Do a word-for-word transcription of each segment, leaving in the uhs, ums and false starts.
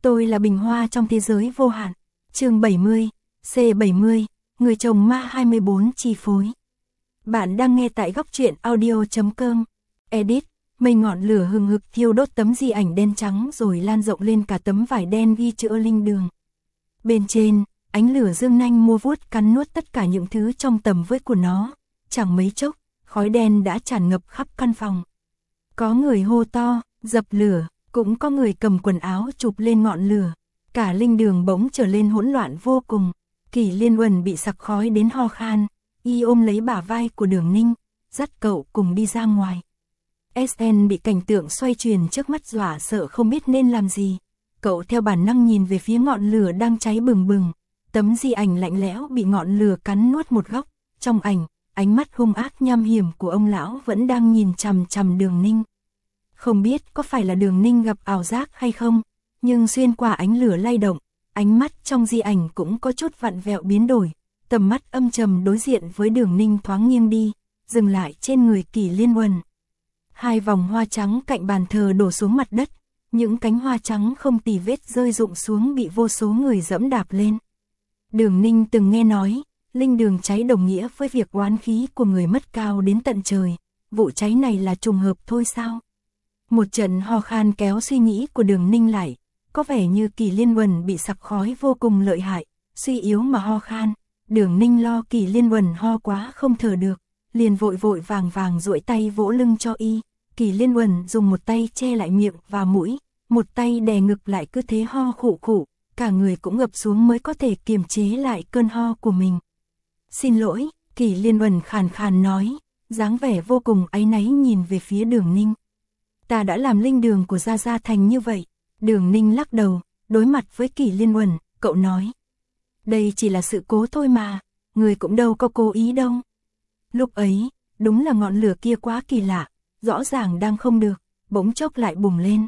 Tôi là bình hoa trong thế giới vô hạn. Chương bảy mươi, C bảy mươi, người chồng ma hai mươi bốn chi phối. Bạn đang nghe tại góc truyện audio chấm com. Edit, mây ngọn lửa hừng hực thiêu đốt tấm di ảnh đen trắng rồi lan rộng lên cả tấm vải đen ghi chữ linh đường. Bên trên, ánh lửa dương nanh mua vuốt cắn nuốt tất cả những thứ trong tầm với của nó. Chẳng mấy chốc, khói đen đã tràn ngập khắp căn phòng. Có người hô to, dập lửa, cũng có người cầm quần áo chụp lên ngọn lửa. Cả linh đường bỗng trở lên hỗn loạn vô cùng. Kỳ Liên Uẩn bị sặc khói đến ho khan, y ôm lấy bả vai của Đường Ninh, dắt cậu cùng đi ra ngoài. ét en bị cảnh tượng xoay chuyển trước mắt dọa sợ không biết nên làm gì. Cậu theo bản năng nhìn về phía ngọn lửa đang cháy bừng bừng. Tấm di ảnh lạnh lẽo bị ngọn lửa cắn nuốt một góc. Trong ảnh, ánh mắt hung ác nham hiểm của ông lão vẫn đang nhìn chằm chằm Đường Ninh. Không biết có phải là Đường Ninh gặp ảo giác hay không, nhưng xuyên qua ánh lửa lay động, ánh mắt trong di ảnh cũng có chút vặn vẹo biến đổi. Tầm mắt âm trầm đối diện với Đường Ninh thoáng nghiêng đi, dừng lại trên người Kỳ Liên Uẩn. Hai vòng hoa trắng cạnh bàn thờ đổ xuống mặt đất, những cánh hoa trắng không tì vết rơi rụng xuống bị vô số người dẫm đạp lên. Đường Ninh từng nghe nói, linh đường cháy đồng nghĩa với việc oán khí của người mất cao đến tận trời. Vụ cháy này là trùng hợp thôi sao? Một trận ho khan kéo suy nghĩ của Đường Ninh lại, có vẻ như Kỳ Liên Uẩn bị sặc khói vô cùng lợi hại, suy yếu mà ho khan. Đường Ninh lo Kỳ Liên Uẩn ho quá không thở được, liền vội vội vàng vàng duỗi tay vỗ lưng cho y. Kỳ Liên Uẩn dùng một tay che lại miệng và mũi, một tay đè ngực lại cứ thế ho khụ khụ, cả người cũng ngập xuống mới có thể kiềm chế lại cơn ho của mình. Xin lỗi, Kỳ Liên Uẩn khàn khàn nói, dáng vẻ vô cùng áy náy nhìn về phía Đường Ninh. Ta đã làm linh đường của Gia Gia thành như vậy. Đường Ninh lắc đầu, đối mặt với Kỳ Liên Uẩn, cậu nói. Đây chỉ là sự cố thôi mà, người cũng đâu có cố ý đâu. Lúc ấy, đúng là ngọn lửa kia quá kỳ lạ, rõ ràng đang không được, bỗng chốc lại bùng lên.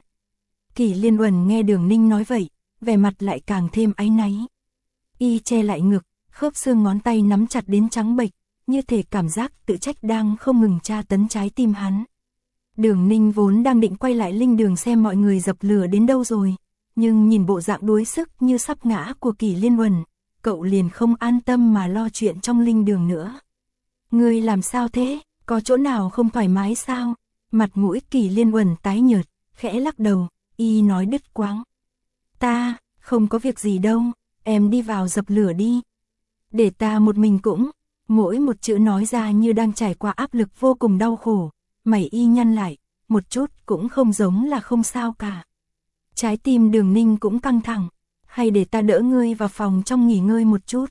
Kỳ Liên Uẩn nghe Đường Ninh nói vậy, vẻ mặt lại càng thêm áy náy. Y che lại ngực, khớp xương ngón tay nắm chặt đến trắng bệch, như thể cảm giác tự trách đang không ngừng tra tấn trái tim hắn. Đường Ninh vốn đang định quay lại linh đường xem mọi người dập lửa đến đâu rồi, nhưng nhìn bộ dạng đuối sức như sắp ngã của Kỳ Liên Uẩn, cậu liền không an tâm mà lo chuyện trong linh đường nữa. Ngươi làm sao thế, có chỗ nào không thoải mái sao? Mặt mũi Kỳ Liên Uẩn tái nhợt, khẽ lắc đầu, y nói đứt quãng. Ta, không có việc gì đâu, em đi vào dập lửa đi. Để ta một mình cũng, mỗi một chữ nói ra như đang trải qua áp lực vô cùng đau khổ. Mày y nhăn lại, một chút cũng không giống là không sao cả. Trái tim Đường Ninh cũng căng thẳng, hay để ta đỡ ngươi vào phòng trong nghỉ ngơi một chút.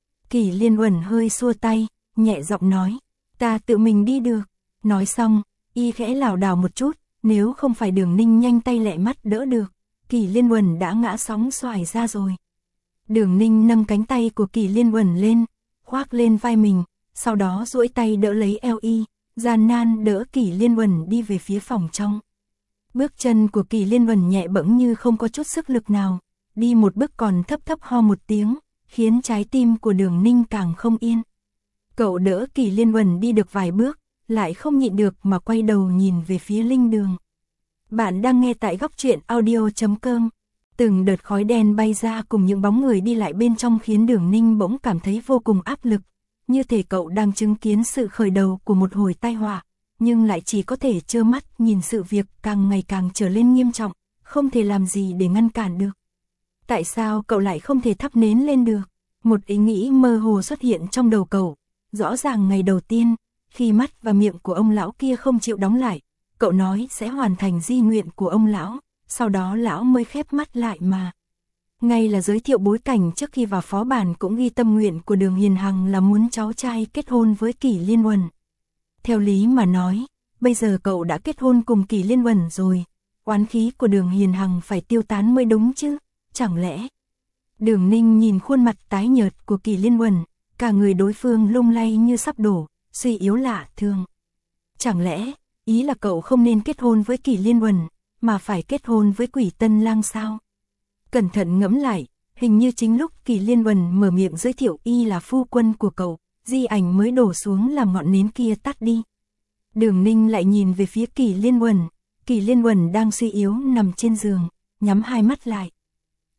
Kỳ Liên Uẩn hơi xua tay, nhẹ giọng nói, ta tự mình đi được. Nói xong, y khẽ lảo đảo một chút, nếu không phải Đường Ninh nhanh tay lẹ mắt đỡ được, Kỳ Liên Uẩn đã ngã sóng xoài ra rồi. Đường Ninh nâng cánh tay của Kỳ Liên Uẩn lên, khoác lên vai mình, sau đó duỗi tay đỡ lấy eo y. Gian nan đỡ Kỳ Liên Uẩn đi về phía phòng trong. Bước chân của Kỳ Liên Uẩn nhẹ bẫng như không có chút sức lực nào, đi một bước còn thấp thấp ho một tiếng, khiến trái tim của Đường Ninh càng không yên. Cậu đỡ Kỳ Liên Uẩn đi được vài bước, lại không nhịn được mà quay đầu nhìn về phía linh đường. Bạn đang nghe tại góc truyện audio chấm com. Từng đợt khói đen bay ra cùng những bóng người đi lại bên trong khiến Đường Ninh bỗng cảm thấy vô cùng áp lực. Như thể cậu đang chứng kiến sự khởi đầu của một hồi tai họa, nhưng lại chỉ có thể trơ mắt nhìn sự việc càng ngày càng trở lên nghiêm trọng, không thể làm gì để ngăn cản được. Tại sao cậu lại không thể thắp nến lên được? Một ý nghĩ mơ hồ xuất hiện trong đầu cậu. Rõ ràng ngày đầu tiên, khi mắt và miệng của ông lão kia không chịu đóng lại, cậu nói sẽ hoàn thành di nguyện của ông lão, sau đó lão mới khép mắt lại mà. Ngay là giới thiệu bối cảnh trước khi vào phó bản cũng ghi tâm nguyện của Đường Hiền Hằng là muốn cháu trai kết hôn với Kỳ Liên Uẩn. Theo lý mà nói, bây giờ cậu đã kết hôn cùng Kỳ Liên Uẩn rồi, oán khí của Đường Hiền Hằng phải tiêu tán mới đúng chứ, chẳng lẽ? Đường Ninh nhìn khuôn mặt tái nhợt của Kỳ Liên Uẩn, cả người đối phương lung lay như sắp đổ, suy yếu lạ thường. Chẳng lẽ, ý là cậu không nên kết hôn với Kỳ Liên Uẩn, mà phải kết hôn với Quỷ Tân Lang sao? Cẩn thận ngẫm lại, hình như chính lúc Kỳ Liên Uẩn mở miệng giới thiệu y là phu quân của cậu, di ảnh mới đổ xuống làm ngọn nến kia tắt đi. Đường Ninh lại nhìn về phía Kỳ Liên Uẩn, Kỳ Liên Uẩn đang suy yếu nằm trên giường, nhắm hai mắt lại.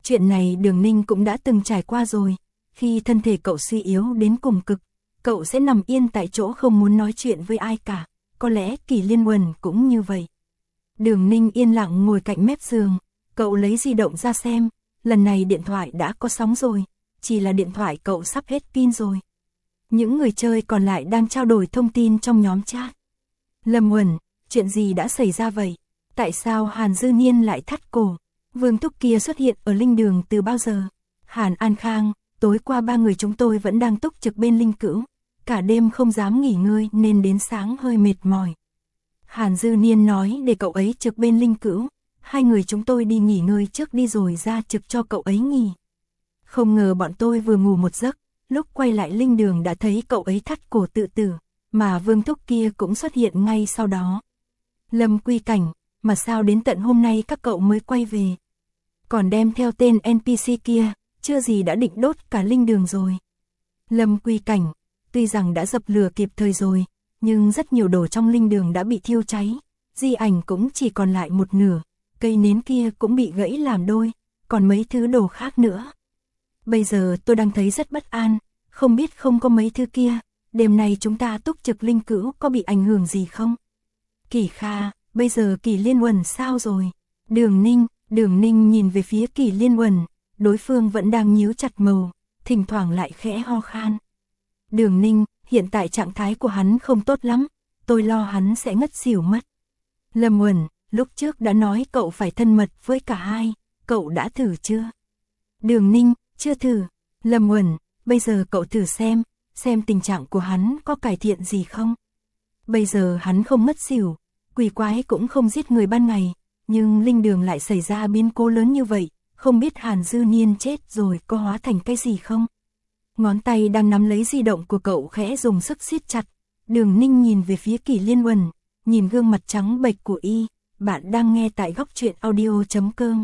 Chuyện này Đường Ninh cũng đã từng trải qua rồi, khi thân thể cậu suy yếu đến cùng cực, cậu sẽ nằm yên tại chỗ không muốn nói chuyện với ai cả, có lẽ Kỳ Liên Uẩn cũng như vậy. Đường Ninh yên lặng ngồi cạnh mép giường, cậu lấy di động ra xem, lần này điện thoại đã có sóng rồi, chỉ là điện thoại cậu sắp hết pin rồi. Những người chơi còn lại đang trao đổi thông tin trong nhóm chat. Lâm Uẩn, chuyện gì đã xảy ra vậy? Tại sao Hàn Dư Niên lại thắt cổ? Vương Thúc kia xuất hiện ở linh đường từ bao giờ? Hàn An Khang, tối qua ba người chúng tôi vẫn đang túc trực bên linh cữu, cả đêm không dám nghỉ ngơi nên đến sáng hơi mệt mỏi. Hàn Dư Niên nói để cậu ấy trực bên linh cữu, hai người chúng tôi đi nghỉ ngơi trước đi rồi ra trực cho cậu ấy nghỉ. Không ngờ bọn tôi vừa ngủ một giấc, lúc quay lại linh đường đã thấy cậu ấy thắt cổ tự tử, mà Vương Thúc kia cũng xuất hiện ngay sau đó. Lâm Quy Cảnh, mà sao đến tận hôm nay các cậu mới quay về? Còn đem theo tên en pê xê kia, chưa gì đã định đốt cả linh đường rồi. Lâm Quy Cảnh, tuy rằng đã dập lửa kịp thời rồi, nhưng rất nhiều đồ trong linh đường đã bị thiêu cháy, di ảnh cũng chỉ còn lại một nửa, cây nến kia cũng bị gãy làm đôi, còn mấy thứ đồ khác nữa. Bây giờ tôi đang thấy rất bất an, không biết không có mấy thứ kia, đêm nay chúng ta túc trực linh cữu có bị ảnh hưởng gì không? Kỳ Kha, bây giờ Kỳ Liên Uẩn sao rồi? Đường Ninh, Đường Ninh nhìn về phía Kỳ Liên Uẩn, đối phương vẫn đang nhíu chặt màu, thỉnh thoảng lại khẽ ho khan. Đường Ninh, hiện tại trạng thái của hắn không tốt lắm, tôi lo hắn sẽ ngất xỉu mất. Lâm Uẩn, lúc trước đã nói cậu phải thân mật với cả hai, cậu đã thử chưa? Đường Ninh, chưa thử. Lâm Uẩn, bây giờ cậu thử xem, xem tình trạng của hắn có cải thiện gì không? Bây giờ hắn không ngất xỉu, quỷ quái cũng không giết người ban ngày, nhưng linh đường lại xảy ra biến cố lớn như vậy, không biết Hàn Dư Niên chết rồi có hóa thành cái gì không? Ngón tay đang nắm lấy di động của cậu khẽ dùng sức siết chặt. Đường Ninh nhìn về phía Kỳ Liên Uẩn, nhìn gương mặt trắng bệch của y. Bạn đang nghe tại góc truyện audio chấm com.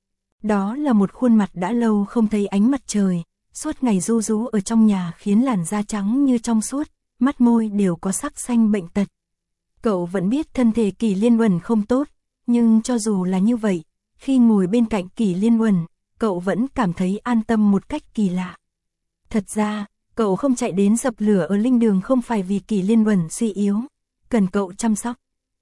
Đó là một khuôn mặt đã lâu không thấy ánh mặt trời, suốt ngày ru rú ở trong nhà khiến làn da trắng như trong suốt, mắt môi đều có sắc xanh bệnh tật. Cậu vẫn biết thân thể Kỳ Liên Uẩn không tốt, nhưng cho dù là như vậy, khi ngồi bên cạnh Kỳ Liên Uẩn, cậu vẫn cảm thấy an tâm một cách kỳ lạ. Thật ra, cậu không chạy đến dập lửa ở linh đường không phải vì Kỳ Liên Uẩn suy yếu, cần cậu chăm sóc,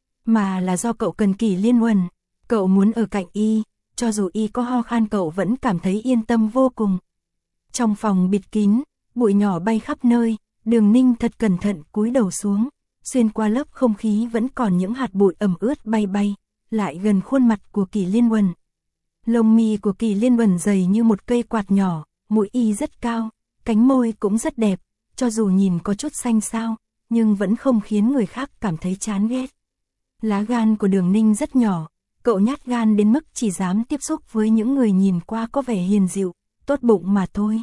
mà là do cậu cần Kỳ Liên Uẩn, cậu muốn ở cạnh y, cho dù y có ho khan cậu vẫn cảm thấy yên tâm vô cùng. Trong phòng bịt kín, bụi nhỏ bay khắp nơi, Đường Ninh thật cẩn thận cúi đầu xuống, xuyên qua lớp không khí vẫn còn những hạt bụi ẩm ướt bay bay, lại gần khuôn mặt của Kỳ Liên Uẩn. Lông mi của Kỳ Liên Uẩn dày như một cây quạt nhỏ, mũi y rất cao, cánh môi cũng rất đẹp, cho dù nhìn có chút xanh xao, nhưng vẫn không khiến người khác cảm thấy chán ghét. Lá gan của Đường Ninh rất nhỏ, cậu nhát gan đến mức chỉ dám tiếp xúc với những người nhìn qua có vẻ hiền dịu, tốt bụng mà thôi.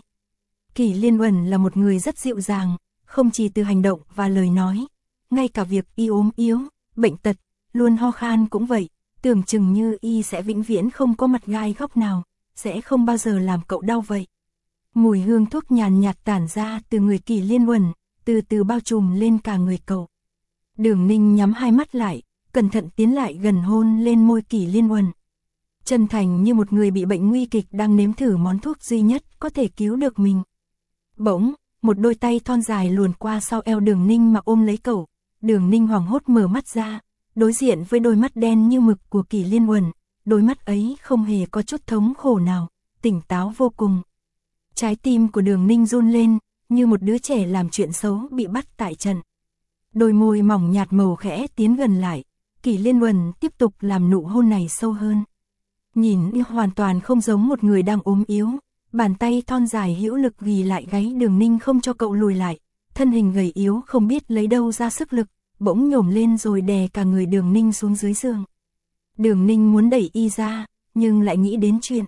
Kỳ Liên Uẩn là một người rất dịu dàng, không chỉ từ hành động và lời nói, ngay cả việc y ốm yếu, bệnh tật, luôn ho khan cũng vậy, tưởng chừng như y sẽ vĩnh viễn không có mặt gai góc nào, sẽ không bao giờ làm cậu đau vậy. Mùi hương thuốc nhàn nhạt tản ra từ người Kỳ Liên Uẩn, từ từ bao trùm lên cả người cậu. Đường Ninh nhắm hai mắt lại, cẩn thận tiến lại gần hôn lên môi Kỳ Liên Uẩn. Chân thành như một người bị bệnh nguy kịch đang nếm thử món thuốc duy nhất có thể cứu được mình. Bỗng, một đôi tay thon dài luồn qua sau eo Đường Ninh mà ôm lấy cậu. Đường Ninh hoảng hốt mở mắt ra, đối diện với đôi mắt đen như mực của Kỳ Liên Uẩn, đôi mắt ấy không hề có chút thống khổ nào, tỉnh táo vô cùng. Trái tim của Đường Ninh run lên, như một đứa trẻ làm chuyện xấu bị bắt tại trận. Đôi môi mỏng nhạt màu khẽ tiến gần lại, Kỳ Liên Uẩn tiếp tục làm nụ hôn này sâu hơn. Nhìn đi hoàn toàn không giống một người đang ốm yếu, bàn tay thon dài hữu lực ghì lại gáy Đường Ninh không cho cậu lùi lại, thân hình gầy yếu không biết lấy đâu ra sức lực, bỗng nhổm lên rồi đè cả người Đường Ninh xuống dưới giường. Đường Ninh muốn đẩy y ra, nhưng lại nghĩ đến chuyện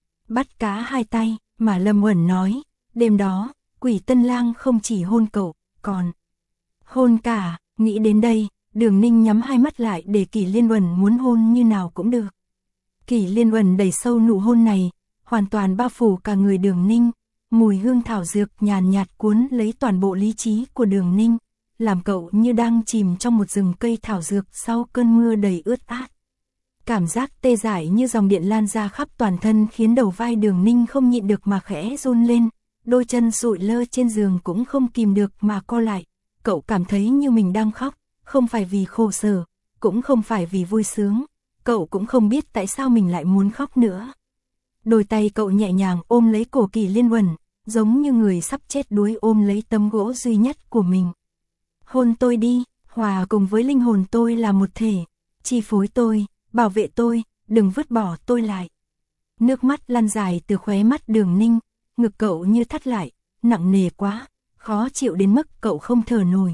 bắt cá hai tay, mà Lâm Uẩn nói, đêm đó, Quỷ Tân Lang không chỉ hôn cậu, còn hôn cả, nghĩ đến đây, Đường Ninh nhắm hai mắt lại để Kỳ Liên Uẩn muốn hôn như nào cũng được. Kỳ Liên Uẩn đẩy sâu nụ hôn này, hoàn toàn bao phủ cả người Đường Ninh, mùi hương thảo dược nhàn nhạt cuốn lấy toàn bộ lý trí của Đường Ninh, làm cậu như đang chìm trong một rừng cây thảo dược sau cơn mưa đầy ướt át. Cảm giác tê dại như dòng điện lan ra khắp toàn thân khiến đầu vai Đường Ninh không nhịn được mà khẽ run lên, đôi chân sụi lơ trên giường cũng không kìm được mà co lại. Cậu cảm thấy như mình đang khóc, không phải vì khổ sở, cũng không phải vì vui sướng, cậu cũng không biết tại sao mình lại muốn khóc nữa. Đôi tay cậu nhẹ nhàng ôm lấy cổ Kỳ Liên Uẩn, giống như người sắp chết đuối ôm lấy tấm gỗ duy nhất của mình. Hôn tôi đi, hòa cùng với linh hồn tôi là một thể, chi phối tôi, bảo vệ tôi, đừng vứt bỏ tôi lại. Nước mắt lăn dài từ khóe mắt Đường Ninh, ngực cậu như thắt lại, nặng nề quá, khó chịu đến mức cậu không thở nổi.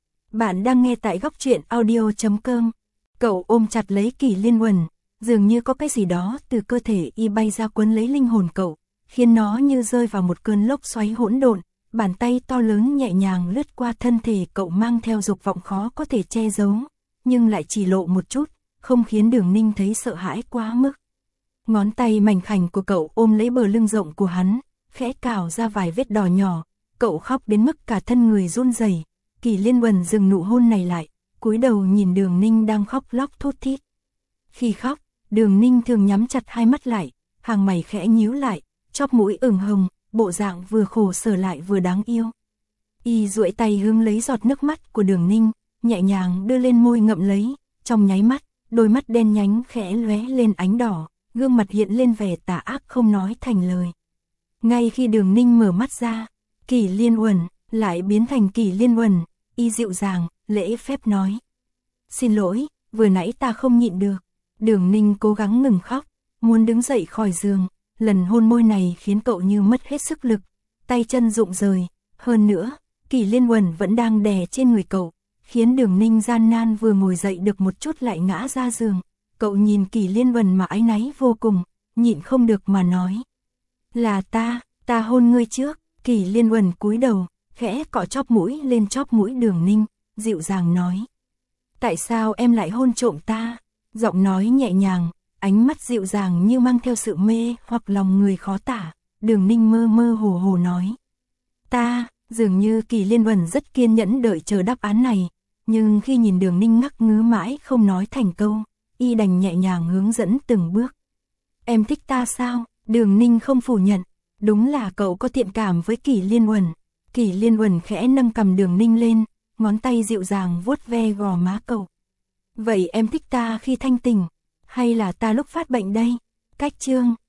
Bạn đang nghe tại góc truyện audio chấm com. Cậu ôm chặt lấy Kỳ Liên Uẩn, dường như có cái gì đó từ cơ thể y bay ra quấn lấy linh hồn cậu, khiến nó như rơi vào một cơn lốc xoáy hỗn độn. Bàn tay to lớn nhẹ nhàng lướt qua thân thể cậu mang theo dục vọng khó có thể che giấu, nhưng lại chỉ lộ một chút, không khiến Đường Ninh thấy sợ hãi quá mức. Ngón tay mảnh khảnh của cậu ôm lấy bờ lưng rộng của hắn, khẽ cào ra vài vết đỏ nhỏ, cậu khóc đến mức cả thân người run rẩy. Kỳ Liên Uẩn dừng nụ hôn này lại, cúi đầu nhìn Đường Ninh đang khóc lóc thút thít. Khi khóc, Đường Ninh thường nhắm chặt hai mắt lại, hàng mày khẽ nhíu lại, chóp mũi ửng hồng, bộ dạng vừa khổ sở lại vừa đáng yêu. Y duỗi tay hứng lấy giọt nước mắt của Đường Ninh, nhẹ nhàng đưa lên môi ngậm lấy, trong nháy mắt, đôi mắt đen nhánh khẽ lóe lên ánh đỏ, gương mặt hiện lên vẻ tà ác không nói thành lời. Ngay khi Đường Ninh mở mắt ra, Kỳ Liên Uẩn lại biến thành Kỳ Liên Uẩn, y dịu dàng, lễ phép nói. Xin lỗi, vừa nãy ta không nhịn được. Đường Ninh cố gắng ngừng khóc, muốn đứng dậy khỏi giường, lần hôn môi này khiến cậu như mất hết sức lực, tay chân rụng rời. Hơn nữa, Kỳ Liên Uẩn vẫn đang đè trên người cậu, khiến Đường Ninh gian nan vừa ngồi dậy được một chút lại ngã ra giường. Cậu nhìn Kỳ Liên Uẩn mà áy náy vô cùng, nhịn không được mà nói. Là ta, ta hôn ngươi trước. Kỳ Liên Uẩn cúi đầu, khẽ cọ chóp mũi lên chóp mũi Đường Ninh, dịu dàng nói. Tại sao em lại hôn trộm ta? Giọng nói nhẹ nhàng, ánh mắt dịu dàng như mang theo sự mê hoặc lòng người khó tả. Đường Ninh mơ mơ hồ hồ nói. Ta, dường như Kỳ Liên Uẩn rất kiên nhẫn đợi chờ đáp án này, nhưng khi nhìn Đường Ninh ngắc ngứ mãi không nói thành câu, y đành nhẹ nhàng hướng dẫn từng bước. Em thích ta sao? Đường Ninh không phủ nhận, đúng là cậu có thiện cảm với Kỳ Liên Uẩn. Kỳ Liên Uẩn khẽ nâng cầm Đường Ninh lên, ngón tay dịu dàng vuốt ve gò má cậu. Vậy em thích ta khi thanh tỉnh, hay là ta lúc phát bệnh đây? Cách chương